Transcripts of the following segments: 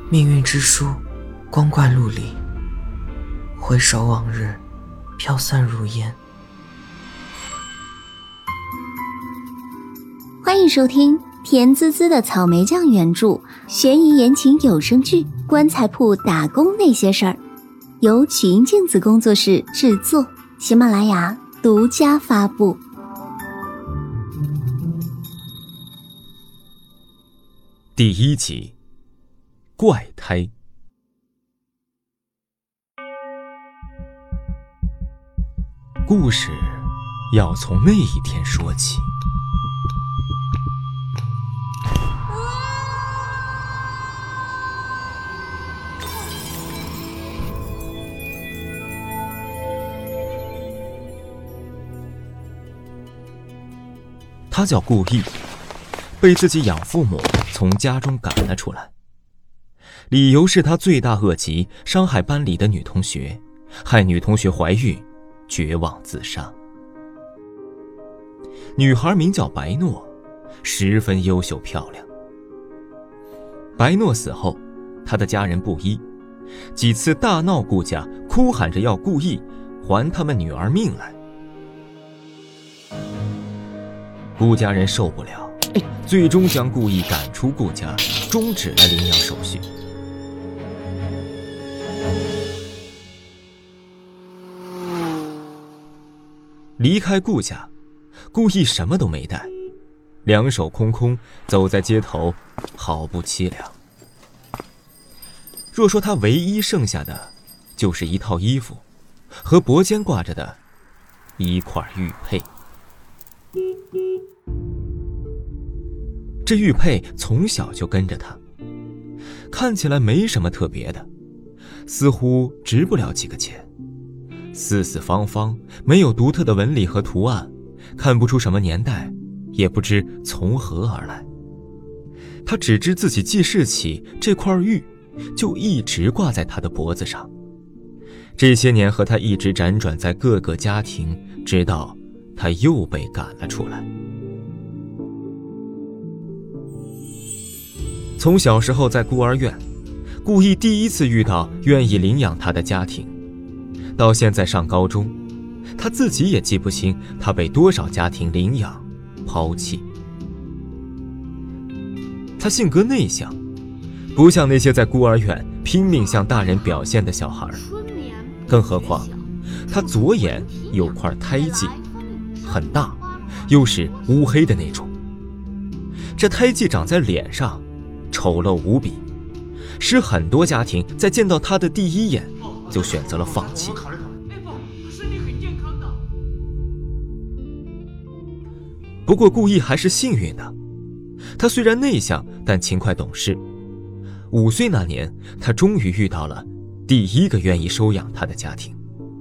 命运之书，光怪陆离，回首往日，飘散如烟。 欢迎收听甜滋滋的草莓酱原著悬疑言情有声剧《棺材铺打工那些事儿》，由曲音镜子工作室制作，喜马拉雅独家发布。 第1集，怪胎。故事要从那一天说起。他叫顾毅，被自己养父母从家中赶了出来，理由是他罪大恶极，伤害班里的女同学，害女同学怀孕，绝望自杀。女孩名叫白诺，十分优秀漂亮。白诺死后，她的家人不依，几次大闹顾家，哭喊着要顾毅还他们女儿命来。顾家人受不了，最终将顾毅赶出顾家，终止了领养手续。离开顾家，顾毅什么都没带，两手空空走在街头，好不凄凉。若说他唯一剩下的就是一套衣服和脖间挂着的一块玉佩。这玉佩从小就跟着他，看起来没什么特别的，似乎值不了几个钱，四四方方，没有独特的纹理和图案，看不出什么年代，也不知从何而来。他只知自己记事起这块玉就一直挂在他的脖子上，这些年和他一直辗转在各个家庭，直到他又被赶了出来。从小时候在孤儿院，顾毅第一次遇到愿意领养他的家庭，到现在上高中，他自己也记不清他被多少家庭领养抛弃。他性格内向，不像那些在孤儿院拼命向大人表现的小孩，更何况他左眼有块胎记，很大，又是乌黑的那种。这胎记长在脸上，丑陋无比，使很多家庭在见到他的第一眼就选择了放弃。不过顾毅还是幸运的，他虽然内向，但勤快懂事。5岁那年，他终于遇到了第一个愿意收养他的家庭。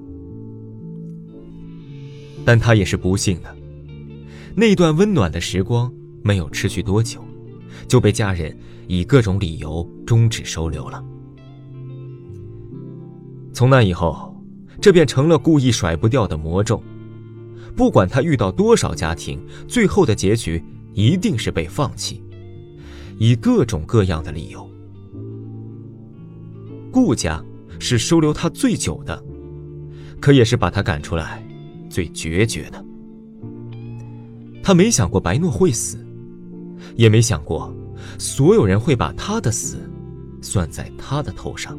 但他也是不幸的，那段温暖的时光没有持续多久，就被家人以各种理由终止收留了。从那以后，这便成了顾毅甩不掉的魔咒。不管他遇到多少家庭，最后的结局一定是被放弃，以各种各样的理由。顾家是收留他最久的，可也是把他赶出来最决绝的。他没想过白诺会死，也没想过所有人会把他的死算在他的头上。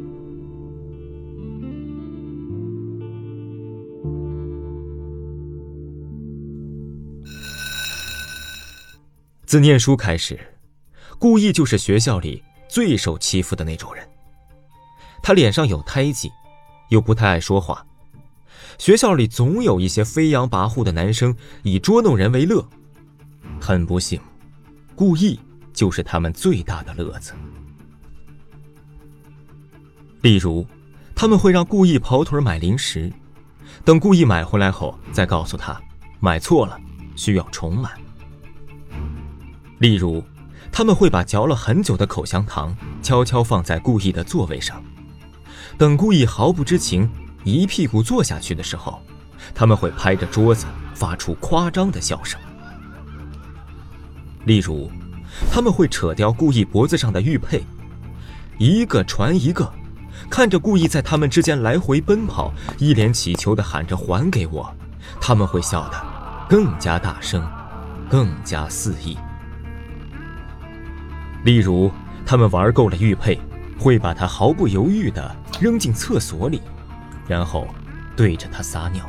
自念书开始，顾毅就是学校里最受欺负的那种人。他脸上有胎记，又不太爱说话，学校里总有一些飞扬跋扈的男生以捉弄人为乐。很不幸，顾毅就是他们最大的乐子。例如，他们会让顾毅跑腿买零食，等顾毅买回来后再告诉他买错了，需要重买。例如，他们会把嚼了很久的口香糖悄悄放在顾毅的座位上，等顾毅毫不知情一屁股坐下去的时候，他们会拍着桌子发出夸张的笑声。例如，他们会扯掉顾毅脖子上的玉佩， 一个传一个，看着故意在他们之间来回奔跑，一脸乞求地喊着还给我，他们会笑得更加大声，更加肆意。例如他们玩够了玉佩，会把它毫不犹豫地扔进厕所里，然后对着它撒尿。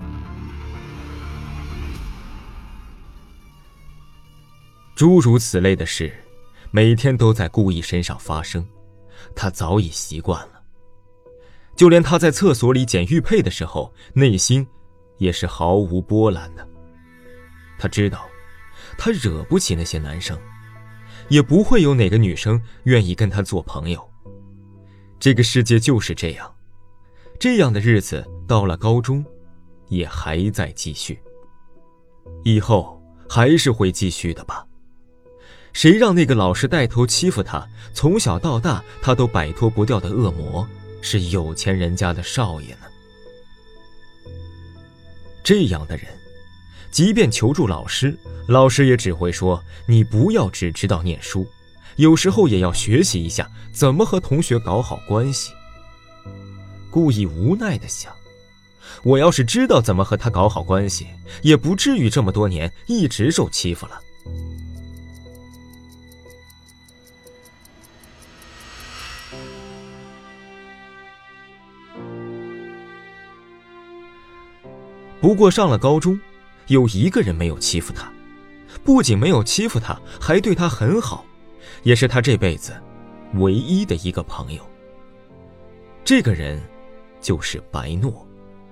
诸如此类的事每天都在顾意身上发生，他早已习惯了。就连他在厕所里捡玉佩的时候，内心也是毫无波澜的。他知道他惹不起那些男生，也不会有哪个女生愿意跟他做朋友。这个世界就是这样，这样的日子到了高中也还在继续，以后还是会继续的吧。谁让那个老是带头欺负他，从小到大他都摆脱不掉的恶魔是有钱人家的少爷呢？这样的人即便求助老师，老师也只会说你不要只知道念书，有时候也要学习一下怎么和同学搞好关系。故意无奈地想，我要是知道怎么和他搞好关系，也不至于这么多年一直受欺负了。不过上了高中，有一个人没有欺负他，不仅没有欺负他，还对他很好，也是他这辈子唯一的一个朋友。这个人就是白诺。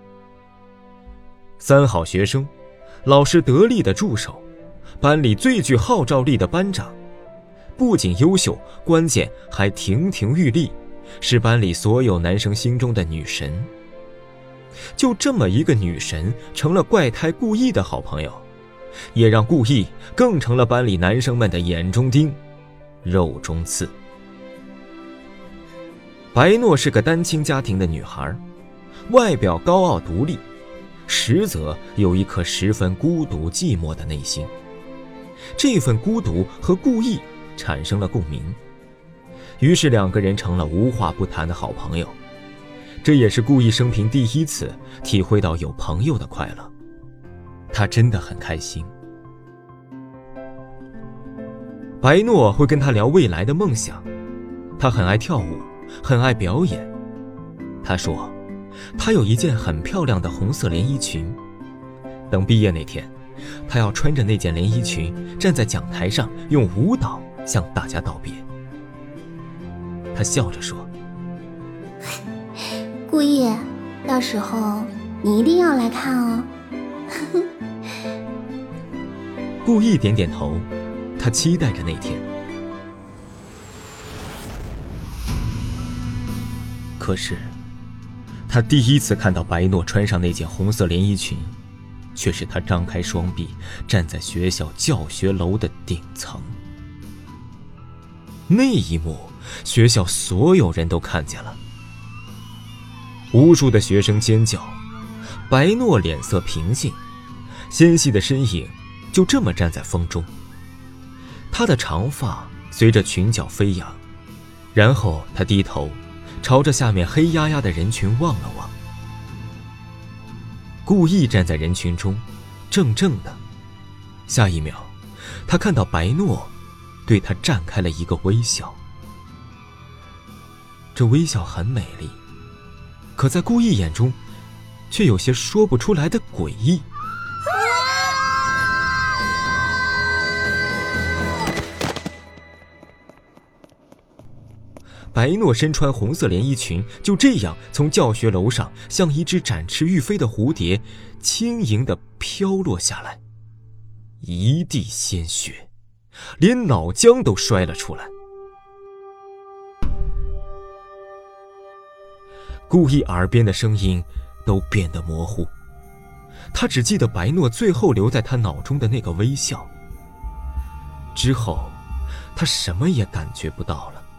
三好学生，老师得力的助手，班里最具号召力的班长，不仅优秀，关键还亭亭玉立，是班里所有男生心中的女神。就这么一个女神成了怪胎顾意的好朋友，也让顾意更成了班里男生们的眼中钉、肉中刺。白诺是个单亲家庭的女孩，外表高傲独立，实则有一颗十分孤独寂寞的内心。这份孤独和顾意产生了共鸣，于是两个人成了无话不谈的好朋友。这也是顾意生平第一次体会到有朋友的快乐，他真的很开心。白诺会跟他聊未来的梦想，他很爱跳舞，很爱表演。他说他有一件很漂亮的红色连衣裙，等毕业那天，他要穿着那件连衣裙站在讲台上，用舞蹈向大家道别。他笑着说， 顾意，到时候你一定要来看哦。 顾意点点头，他期待着那天。可是他第一次看到白诺穿上那件红色连衣裙，却是他张开双臂站在学校教学楼的顶层。那一幕，学校所有人都看见了。无数的学生尖叫，白诺脸色平静，纤细的身影就这么站在风中。他的长发随着裙角飞扬，然后他低头朝着下面黑压压的人群望了望。顾意站在人群中怔怔的，下一秒他看到白诺对他绽开了一个微笑。这微笑很美丽，可在顾意眼中却有些说不出来的诡异。白诺身穿红色连衣裙，就这样从教学楼上像一只展翅欲飞的蝴蝶，轻盈地飘落下来，一地鲜血，连脑浆都摔了出来。顾意耳边的声音都变得模糊，他只记得白诺最后留在他脑中的那个微笑，之后他什么也感觉不到了。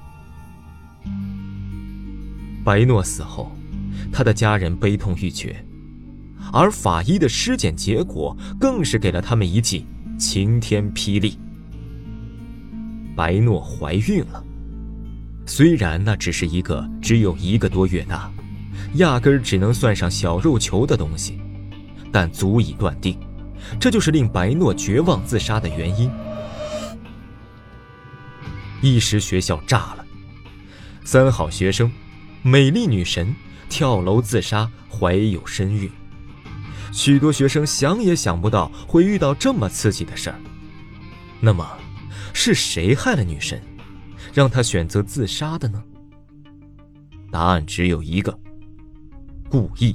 白诺死后，他的家人悲痛欲绝，而法医的尸检结果更是给了他们一记晴天霹雳。白诺怀孕了， 虽然那只是一个只有1个多月大，压根儿只能算上小肉球的东西，但足以断定，这就是令白诺绝望自杀的原因。一时学校炸了，3好学生美丽女神跳楼自杀，怀有身孕。许多学生想也想不到会遇到这么刺激的事儿。那么是谁害了女神，让她选择自杀的呢？答案只有一个：故意。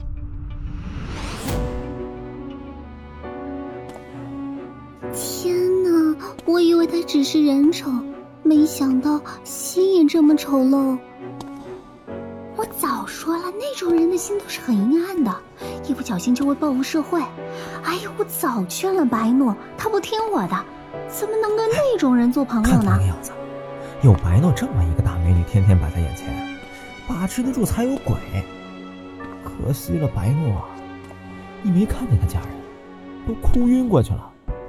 天哪，我以为他只是人丑，没想到心也这么丑陋。我早说了，那种人的心都是很阴暗的，一不小心就会报复社会。哎呀，我早劝了白诺，他不听我的，怎么能跟那种人做朋友呢？ 看他的样子，有白诺这么一个大美女天天摆在眼前，把持得住才有鬼。可惜了白诺啊，你没看见他家人都哭晕过去了。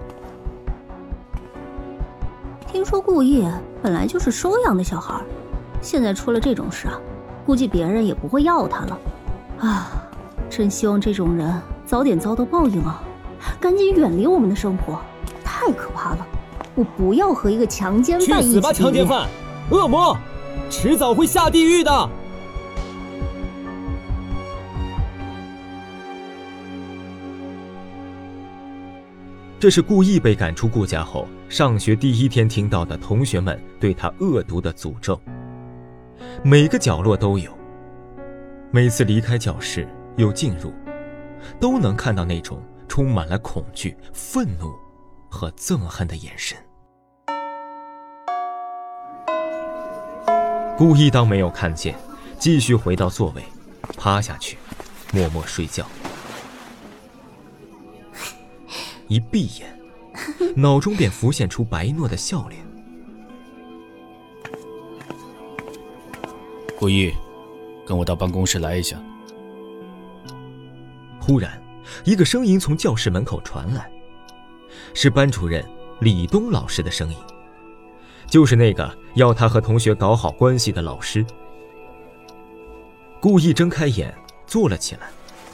听说顾意本来就是收养的小孩，现在出了这种事啊，估计别人也不会要他了。啊，真希望这种人早点遭到报应啊，赶紧远离我们的生活，太可怕了。我不要和一个强奸犯一起。 去死吧，强奸犯！恶魔，迟早会下地狱的。 这是故意被赶出顾家后，上学第1天听到的同学们对他恶毒的诅咒。每个角落都有，每次离开教室又进入，都能看到那种充满了恐惧、愤怒和憎恨的眼神。故意当没有看见，继续回到座位，趴下去，默默睡觉。一闭眼，脑中便浮现出白诺的笑脸。 顾意，跟我到办公室来一下。 忽然，一个声音从教室门口传来，是班主任李东老师的声音，就是那个要他和同学搞好关系的老师。顾意睁开眼，坐了起来。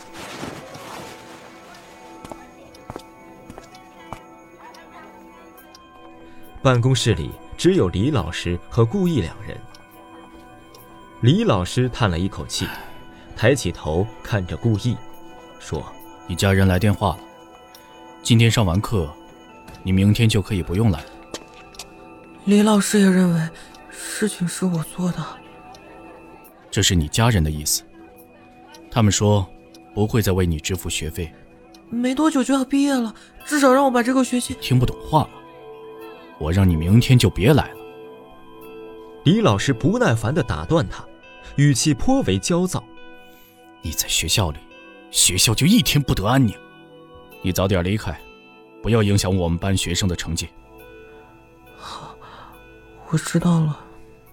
办公室里只有李老师和顾意2人。李老师叹了一口气，抬起头看着顾意，说：“ 你家人来电话了，今天上完课，你明天就可以不用来了。” 李老师也认为事情是我做的。 这是你家人的意思，他们说不会再为你支付学费。 没多久就要毕业了，至少让我把这个学期…… 听不懂话吗？我让你明天就别来了。 李老师不耐烦地打断他，语气颇为焦躁。 你在学校里，学校就一天不得安宁。你早点离开，不要影响我们班学生的成绩。 好，我知道了。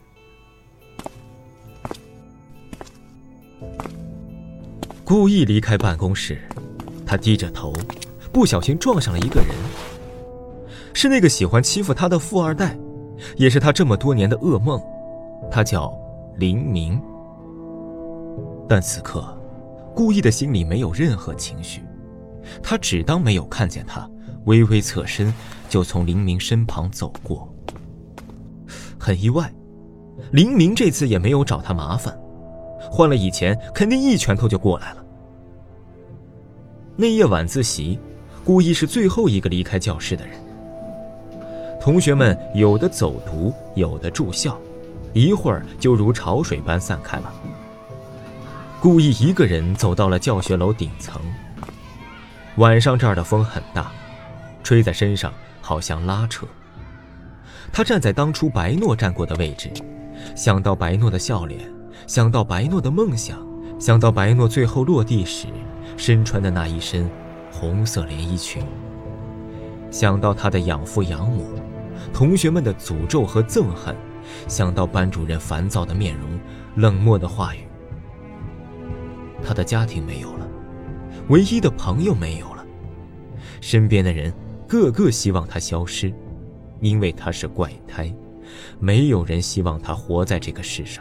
故意离开办公室，他低着头，不小心撞上了一个人。是那个喜欢欺负他的富二代，也是他这么多年的噩梦。他叫林明。但此刻，故意的心里没有任何情绪，他只当没有看见他，微微侧身就从林明身旁走过。很意外，林明这次也没有找他麻烦，换了以前肯定一拳头就过来了。那夜晚自习，故意是最后一个离开教室的人。同学们有的走读，有的住校，一会儿就如潮水般散开了。故意一个人走到了教学楼顶层。晚上这儿的风很大，吹在身上好像拉扯。他站在当初白诺站过的位置，想到白诺的笑脸，想到白诺的梦想，想到白诺最后落地时身穿的那一身红色连衣裙，想到他的养父养母，同学们的诅咒和憎恨，想到班主任烦躁的面容，冷漠的话语。他的家庭没有了，唯一的朋友没有了，身边的人个个希望他消失，因为他是怪胎， 没有人希望他活在这个世上。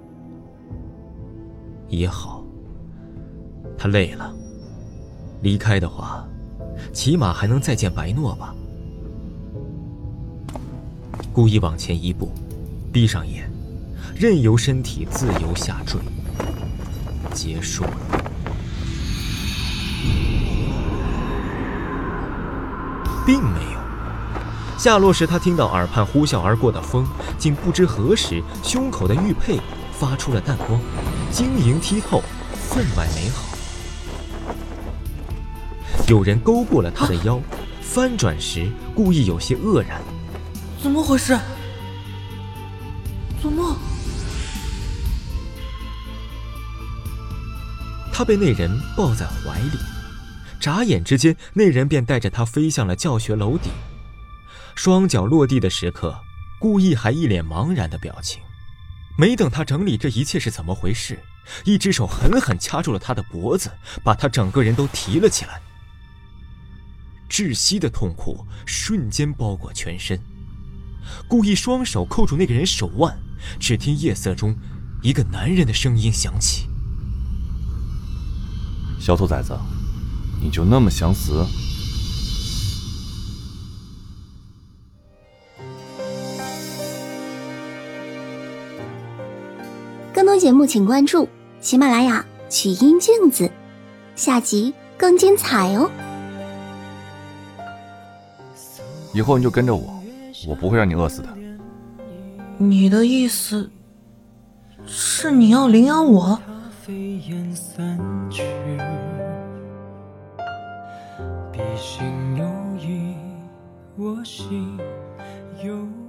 也好，他累了，离开的话，起码还能再见白诺吧。故意往前一步，闭上眼，任由身体自由下坠。结束了。并没有。下落时，他听到耳畔呼啸而过的风，竟不知何时胸口的玉佩发出了淡光，晶莹剔透，分外美好。有人勾过了他的腰，翻转时故意有些愕然。 怎么回事？做梦？ 他被那人抱在怀里，眨眼之间，那人便带着他飞向了教学楼顶。双脚落地的时刻，故意还一脸茫然的表情。没等他整理这一切是怎么回事，一只手狠狠掐住了他的脖子，把他整个人都提了起来。窒息的痛苦瞬间包裹全身，故意双手扣住那个人手腕，只听夜色中一个男人的声音响起： 小兔崽子，你就那么想死？ 更多节目请关注喜马拉雅曲音镜子，下集更精彩哦。 以后你就跟着我，我不会让你饿死的。 你的意思是你要领养我？ 飞燕散去，笔心有意，我心有